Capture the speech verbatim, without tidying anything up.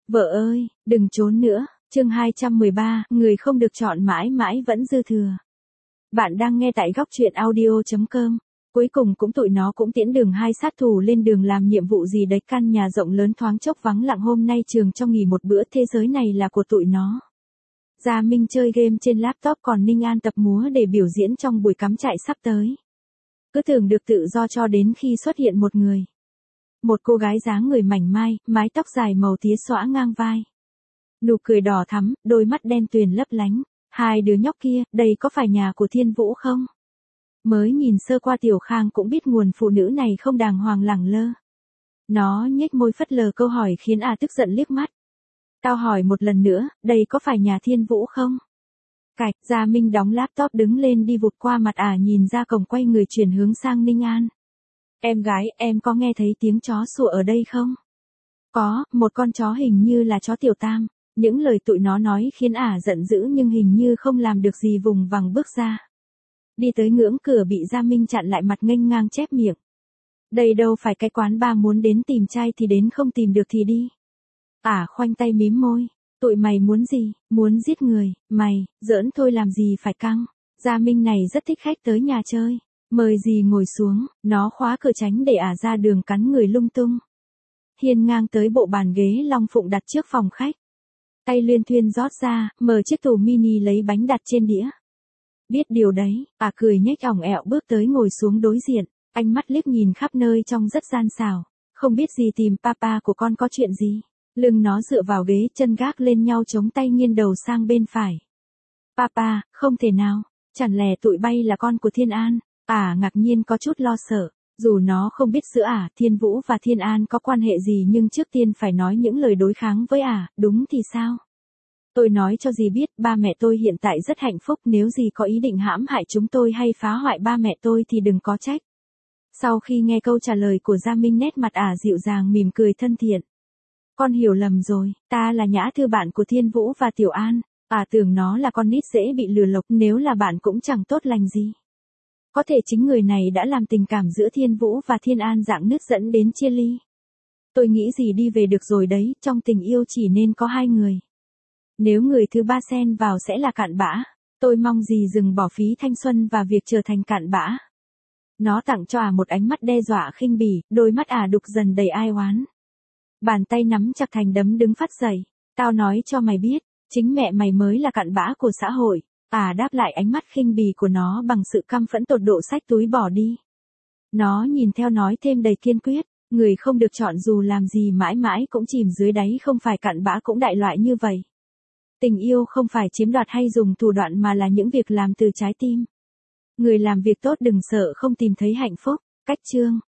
Vợ ơi, đừng trốn nữa. Chương hai trăm mười ba, người không được chọn mãi mãi vẫn dư thừa. Bạn đang nghe tại góc truyện audio chấm com. Cuối cùng cũng tụi nó cũng tiễn đường hai sát thủ lên đường làm nhiệm vụ gì đấy. Căn nhà rộng lớn thoáng chốc vắng lặng, hôm nay trường cho nghỉ một bữa, thế giới này là của tụi nó. Gia Minh chơi game trên laptop, còn Ninh An tập múa để biểu diễn trong buổi cắm trại sắp tới. Cứ tưởng được tự do cho đến khi xuất hiện một người. Một cô gái dáng người mảnh mai, mái tóc dài màu tía xõa ngang vai. Nụ cười đỏ thắm, đôi mắt đen tuyền lấp lánh. Hai đứa nhóc kia, đây có phải nhà của Thiên Vũ không? Mới nhìn sơ qua Tiểu Khang cũng biết nguồn phụ nữ này không đàng hoàng lẳng lơ. Nó nhếch môi phất lờ câu hỏi khiến à tức giận liếc mắt. Tao hỏi một lần nữa, đây có phải nhà Thiên Vũ không? Cạch, Gia Minh đóng laptop đứng lên đi vụt qua mặt ả, nhìn ra cổng quay người chuyển hướng sang Ninh An. Em gái, em có nghe thấy tiếng chó sủa ở đây không? Có, một con chó hình như là chó Tiểu Tam. Những lời tụi nó nói khiến ả giận dữ nhưng hình như không làm được gì, vùng vằng bước ra. Đi tới ngưỡng cửa bị Gia Minh chặn lại, mặt nghênh ngang chép miệng. Đây đâu phải cái quán bar muốn đến tìm trai thì đến, không tìm được thì đi. Ả khoanh tay mím môi. Tụi mày muốn gì? Muốn giết người? Mày, giỡn thôi làm gì phải căng. Gia Minh này rất thích khách tới nhà chơi. Mời gì ngồi xuống, nó khóa cửa tránh để ả ra đường cắn người lung tung. Hiên ngang tới bộ bàn ghế long phụng đặt trước phòng khách. Tay luyên thuyên rót ra, mở chiếc tủ mini lấy bánh đặt trên đĩa. Biết điều đấy, ả cười nhếch ỏng ẹo bước tới ngồi xuống đối diện. Ánh mắt liếc nhìn khắp nơi trông rất gian xảo. Không biết gì tìm papa của con có chuyện gì. Lưng nó dựa vào ghế, chân gác lên nhau, chống tay nghiêng đầu sang bên phải. Papa, không thể nào, chẳng lẽ tụi bay là con của Thiên An? Ả ngạc nhiên có chút lo sợ. Dù nó không biết giữa ả, Thiên Vũ và Thiên An có quan hệ gì, nhưng trước tiên phải nói những lời đối kháng với ả, đúng thì sao? Tôi nói cho dì biết, ba mẹ tôi hiện tại rất hạnh phúc, nếu dì có ý định hãm hại chúng tôi hay phá hoại ba mẹ tôi thì đừng có trách. Sau khi nghe câu trả lời của Gia Minh, nét mặt ả dịu dàng mỉm cười thân thiện. Con hiểu lầm rồi, ta là Nhã Thư, bạn của Thiên Vũ và Tiểu An. Ả tưởng nó là con nít dễ bị lừa lọc, nếu là bạn cũng chẳng tốt lành gì. Có thể chính người này đã làm tình cảm giữa Thiên Vũ và Thiên An rạn nứt dẫn đến chia ly. Tôi nghĩ gì đi về được rồi đấy, trong tình yêu chỉ nên có hai người. Nếu người thứ ba xen vào sẽ là cặn bã. Tôi mong gì dừng bỏ phí thanh xuân và việc trở thành cặn bã. Nó tặng cho ả một ánh mắt đe dọa khinh bỉ, đôi mắt ả đục dần đầy ai oán. Bàn tay nắm chặt thành đấm đứng phát dậy. Tao nói cho mày biết, chính mẹ mày mới là cặn bã của xã hội. Ả đáp lại ánh mắt khinh bỉ của nó bằng sự căm phẫn tột độ, xách túi bỏ đi. Nó nhìn theo nói thêm đầy kiên quyết, người không được chọn dù làm gì mãi mãi cũng chìm dưới đáy, không phải cặn bã cũng đại loại như vậy. Tình yêu không phải chiếm đoạt hay dùng thủ đoạn mà là những việc làm từ trái tim. Người làm việc tốt đừng sợ không tìm thấy hạnh phúc. Cách chương